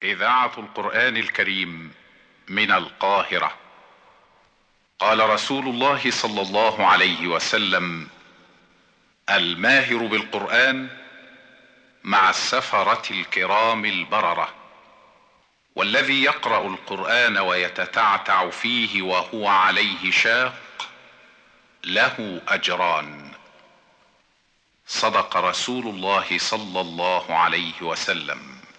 إذاعة القرآن الكريم من القاهرة. قال رسول الله صلى الله عليه وسلم: الماهر بالقرآن مع السفرة الكرام البررة، والذي يقرأ القرآن ويتتعتع فيه وهو عليه شاق له أجران. صدق رسول الله صلى الله عليه وسلم.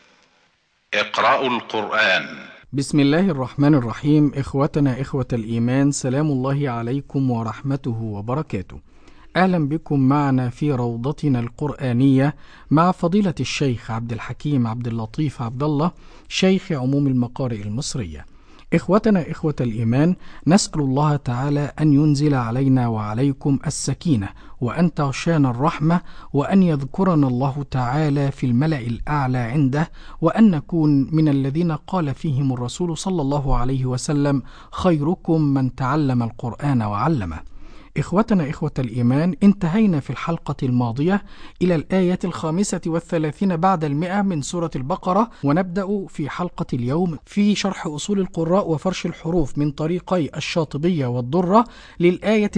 اقرأوا القرآن. بسم الله الرحمن الرحيم. إخوتنا إخوة الإيمان، سلام الله عليكم ورحمته وبركاته. أهلا بكم معنا في روضتنا القرآنية مع فضيلة الشيخ عبد الحكيم عبد اللطيف عبد الله، شيخ عموم المقارئ المصرية. إخوتنا إخوة الإيمان، نسأل الله تعالى أن ينزل علينا وعليكم السكينة، وأن تغشانا الرحمة، وأن يذكرنا الله تعالى في الملأ الأعلى عنده، وأن نكون من الذين قال فيهم الرسول صلى الله عليه وسلم: خيركم من تعلم القرآن وعلمه. إخوتنا إخوة الإيمان، انتهينا في الحلقة الماضية إلى الآية 35 بعد 100 من سورة البقرة، ونبدأ في حلقة اليوم في شرح أصول القراء وفرش الحروف من طريقي الشاطبية والدرة للآية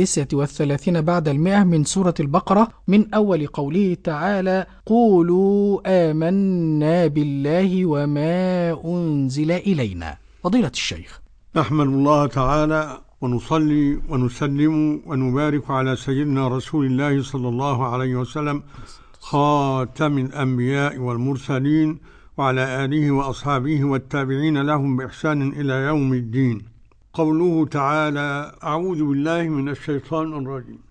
36 بعد 100 من سورة البقرة، من أول قوله تعالى: قولوا آمنا بالله وما أنزل إلينا. فضيلة الشيخ. نحمد الله تعالى ونصلي ونسلم ونبارك على سيدنا رسول الله صلى الله عليه وسلم، خاتم الأنبياء والمرسلين، وعلى آله وأصحابه والتابعين لهم بإحسان إلى يوم الدين. قوله تعالى: أعوذ بالله من الشيطان الرجيم.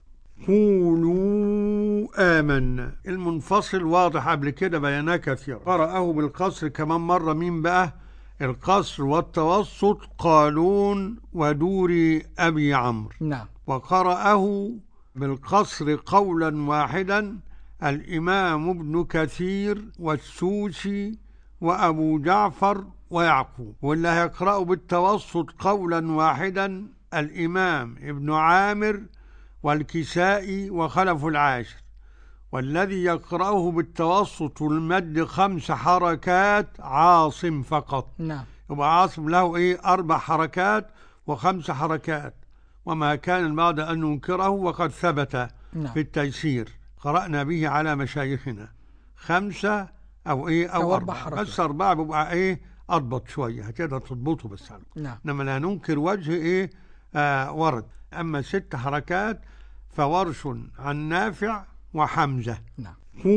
قولوا آمنا. المنفصل واضح قبل كده بيانات كثيرة، قرأه بالقصر كمان مرة. مين بقى؟ القصر والتوسط قالون ودور أبي عمرو. نعم. وقرأه بالقصر قولا واحدا الإمام ابن كثير والسوسي وأبو جعفر ويعقوب. واللي هيقرأه بالتوسط قولا واحدا الإمام ابن عامر والكسائي وخلف العاشر. والذي يقرأه بالتوسط والمد 5 حركات عاصم فقط. نعم. يبقى عاصم له 4 حركات و5 حركات، وما كان البعض أن ننكره وقد ثبت. نعم. في التيسير قرأنا به على مشايخنا 5 أو 4 حركات. بس 4 بيبقى أضبط شوية، هتقدر تضبطه بس. نعم. إنما لا ننكر وجه ورد. أما 6 حركات فورش عن نافع وحمزة. نعم.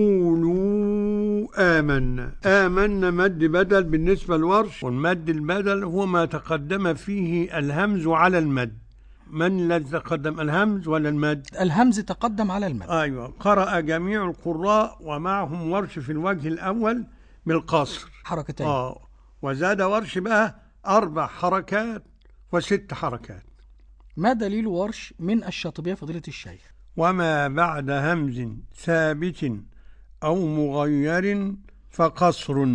قولوا آمنا. آمنا مد بدل بالنسبة للورش، والمد البدل هو ما تقدم فيه الهمز على المد. من الذي تقدم، الهمز ولا المد؟ الهمز تقدم على المد. أيوة. قرأ جميع القراء ومعهم ورش في الوجه الأول بالقصر حركتين. وزاد ورش بقى 4 حركات و6 حركات. ما دليل ورش من الشاطبية فضيلة الشيخ؟ وما بعد همز ثابت أو مغير فقصر.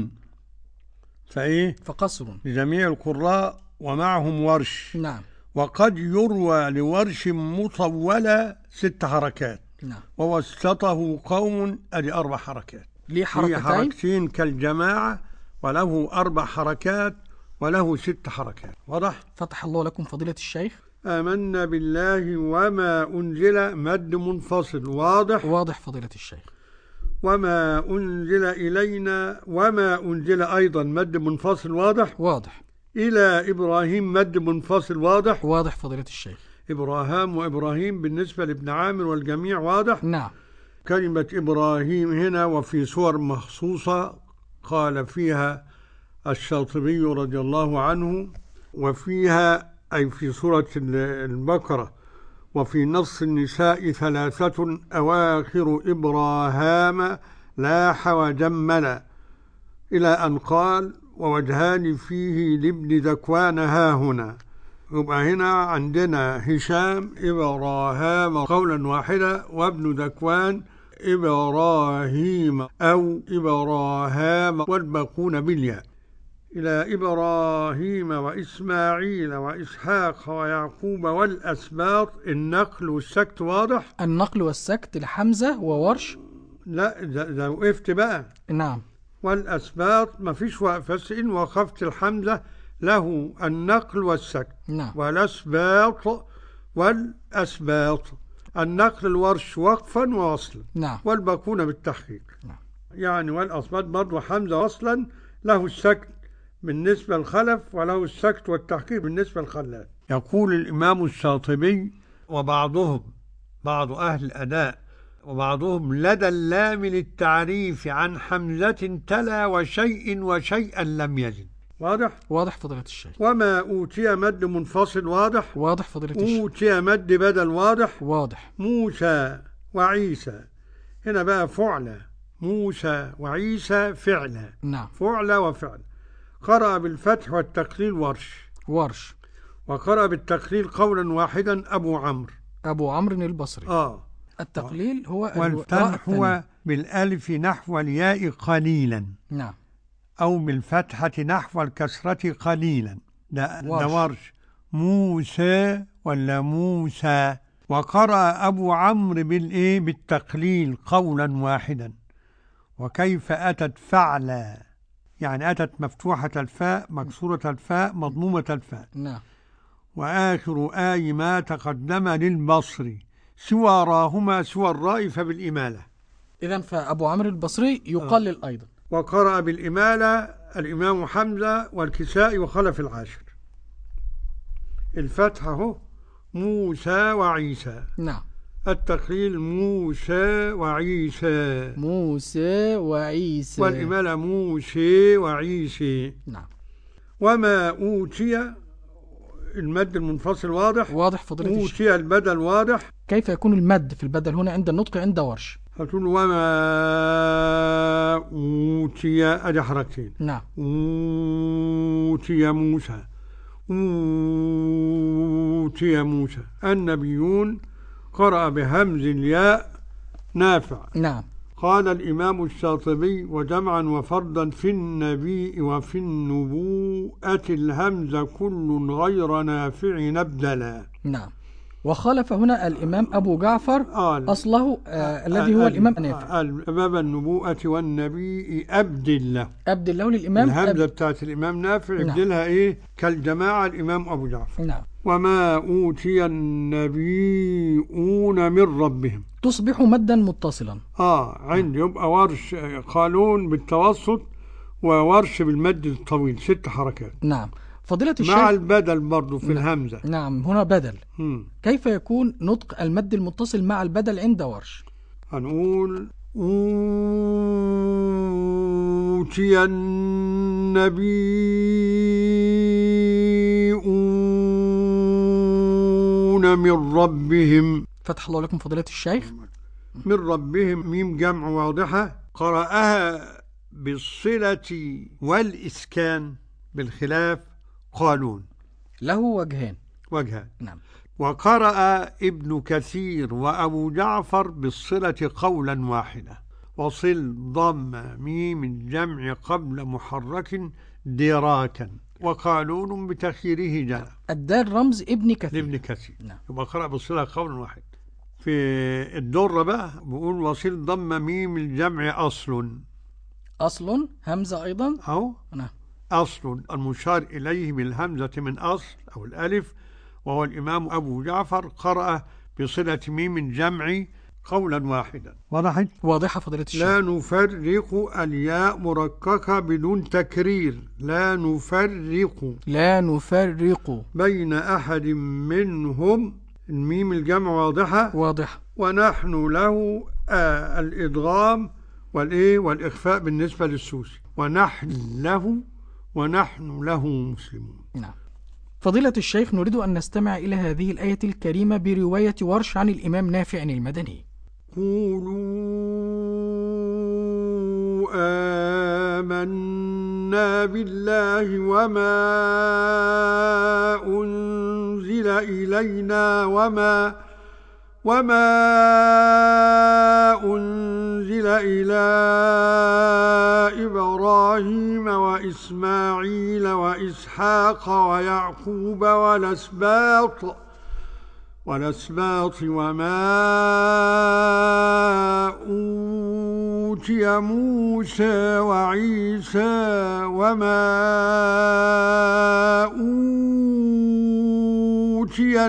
فقصر لجميع القراء ومعهم ورش. نعم. وقد يروى لورش مطولة 6 حركات. نعم. ووسطه قوم 4 حركات. ليه حركتين كالجماعة، وله 4 حركات وله 6 حركات. واضح؟ فتح الله لكم فضيلة الشيخ. آمنا بالله وما أنزل مد منفصل. واضح فضيلة الشيخ. وما أنزل إلينا وما أنزل أيضا مد منفصل. واضح. إلى إبراهيم مد منفصل. واضح فضيلة الشيخ. إبراهام وإبراهيم بالنسبة لابن عامر والجميع. واضح. نعم. كلمة إبراهيم هنا وفي صور مخصوصة قال فيها الشاطبي رضي الله عنه، وفيها أي في سورة البقرة وفي نص النساء 3 أواخر إبراهام لاح وجمل، إلى أن قال ووجهان فيه لابن ذكوان هاهنا. يبقى هنا عندنا هشام إبراهام قولا واحدا، وابن ذكوان إبراهيم أو إبراهام، والباقون بالياء. إلى إبراهيم وإسماعيل وإسحاق ويعقوب والأسباط. النقل والسكت واضح. النقل والسكت لحمزة وورش. لا ده وقفت بقى. نعم. والأسباط ما فيش وقف، بس إن وقفت الحمزة له النقل والسكت. نعم. والأسباط والأسباط، النقل الورش وقفا ووصلا. نعم. والباقون بالتحقيق. نعم. يعني والأسباط برضو حمزة وصلا له السكت بالنسبة للخلف، وله السكت والتحقيق بالنسبة للخلاف. يقول الإمام الشاطبي: وبعضهم، بعض أهل الأداء، وبعضهم لدى اللام للتعريف عن حمزة تلا وشيء وشيئا لم يزد. واضح؟ واضح فضيلة الشيخ. وما أوتي مد منفصل. واضح؟ واضح فضيلة الشيخ. أوتي مد بدل. واضح؟ واضح. موسى وعيسى، هنا بقى فعلة، موسى وعيسى فعلة. نعم. فعلة وفعل. قرأ بالفتح والتقليل ورش. وقرأ بالتقليل قولا واحدا أبو عمرو البصري. التقليل هو والفتح هو بالألف نحو الياء قليلا. نعم. أو بالفتحة نحو الكسرة قليلا. ده ورش. موسى ولا موسى. وقرأ أبو عمرو بالتقليل قولا واحدا. وكيف أتت فعلا، يعني أتت مفتوحة الفاء مكسورة الفاء مضمومة الفاء. نعم. وآخر آي ما تقدم للبصري سوى راهما سوى الراء فبالإمالة. إذن فأبو عمرو البصري يقلل أيضا. وقرأ بالإمالة الإمام حمزة والكسائي وخلف العاشر. الفتحة هو موسى وعيسى. نعم. التقليل موسى وعيسى. والإمالة موسى وعيسى. نعم. وما أوتي المد المنفصل. واضح فضيلة الشيخ. أوتي البدل. واضح. كيف يكون المد في البدل هنا عند النطق عند ورش؟ هتقول وما أوتي، أدي حركتين. نعم. أوتي موسى. النبيون قرأ بهمز الياء نافع. نعم. قال الإمام الشاطبي: وجمعا وفردا في النبي وفي النبوءة الهمز كل غير نافع نبدلا. نعم. وخالف هنا الإمام أبو جعفر أصله الذي هو الإمام نافع. باب النبوءة والنبي أبدل له للإمام الهمزة بتاعت الإمام نافع. نعم. ابدلها كالجماعة الإمام أبو جعفر. نعم. وما أوتي النبيون من ربهم تصبح مدا متصلا. عندي يبقى ورش قالون بالتوسط وورش بالمد الطويل 6 حركات. نعم. فضيلة الشيخ مع البدل برضو في الهمزة. نعم. هنا بدل. كيف يكون نطق المد المتصل مع البدل عند ورش؟ هنقول أوتي النبيون من ربهم. فتح الله لكم فضيلة الشيخ. من ربهم ميم جمع واضحة. قرأها بالصلة والإسكان بالخلاف قالون. له وجهان. نعم. وقرأ ابن كثير وأبو جعفر بالصلة قولا واحدا. وصل ضم ميم الجمع قبل محرك دراكا. وقالون بتخييره جاء. الدال رمز ابن كثير. نعم. يبقى قرأ بالصلة قولا واحد. في الدرة بقى بقول وصل ضم ميم الجمع أصل همزة أيضا. نعم. أصل المشار إليه بالهمزة من أصل أو الألف، وهو الإمام أبو جعفر قرأ بصلة ميم الجمع قولا واحدا. واضحة فضيلة الشيخ. لا نفرق الياء مرققة بدون تكرير. لا نفرق بين أحد منهم. الميم الجمع واضحة. ونحن له الإدغام والإخفاء بالنسبة للسوسي. ونحن له مسلمون. نعم. فضيلة الشيخ، نريد أن نستمع إلى هذه الآية الكريمة برواية ورش عن الإمام نافع المدني. قولوا آمنا بالله وما أنزل إلينا وما أنزل إلى إبراهيم وإسماعيل وإسحاق ويعقوب والأسباط وما أوتي موسى وعيسى وما أوتي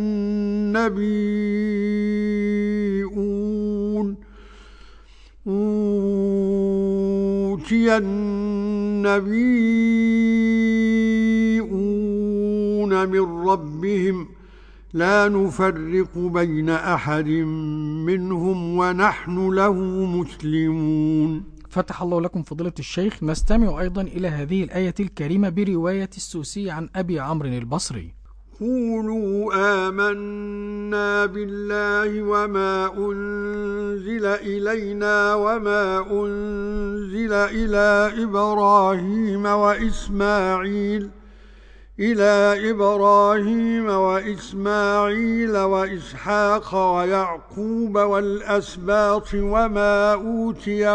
النبيون من ربهم لا نفرق بين أحد منهم ونحن له مسلمون. فتح الله لكم فضيلة الشيخ. نستمع أيضا إلى هذه الآية الكريمة برواية السوسي عن أبي عمرو البصري: قولوا آمنا بالله وما أنزل إلينا وما أنزل إلى إبراهيم وإسماعيل وإسحاق ويعقوب والأسباط وما أوتي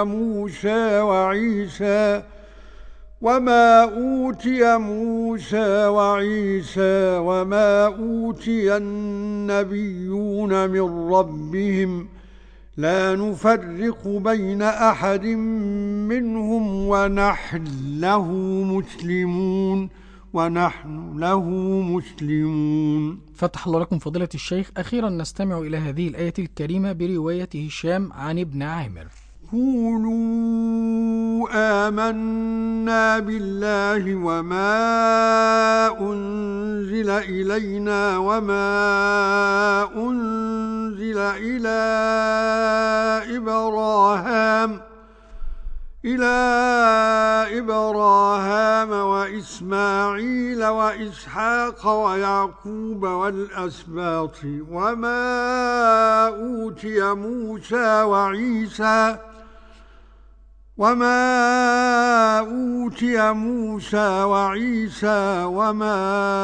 موسى وعيسى وما أوتي النبيون من ربهم لا نفرق بين أحد منهم ونحن له مسلمون. فتح الله لكم فضيلة الشيخ. أخيرا نستمع إلى هذه الآية الكريمة برواية هشام عن ابن عامر: قولوا آمنا بالله وما أنزل إلينا وما أنزل إلى إبراهام وإسماعيل وإسحاق ويعقوب والأسباط وما أوتي موسى وعيسى وما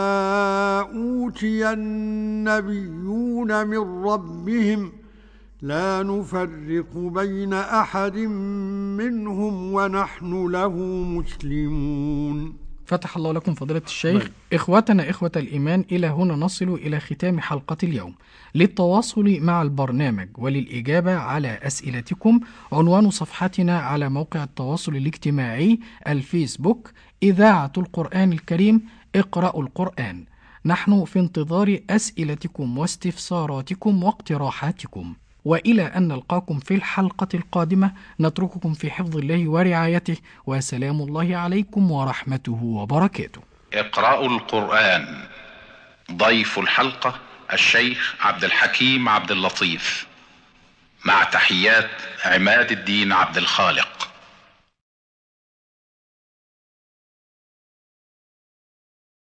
أوتي النبيون من ربهم لا نفرق بين أحد منهم ونحن له مسلمون. فتح الله لكم فضيلة الشيخ. إخوتنا إخوة الإيمان، إلى هنا نصل إلى ختام حلقة اليوم. للتواصل مع البرنامج وللإجابة على أسئلتكم عنوان صفحتنا على موقع التواصل الاجتماعي الفيسبوك إذاعة القرآن الكريم اقرأوا القرآن. نحن في انتظار أسئلتكم واستفساراتكم واقتراحاتكم، وإلى أن نلقاكم في الحلقة القادمة نترككم في حفظ الله ورعايته، وسلام الله عليكم ورحمته وبركاته. اقرأوا القرآن. ضيف الحلقة الشيخ عبد الحكيم عبد اللطيف، مع تحيات عماد الدين عبد الخالق.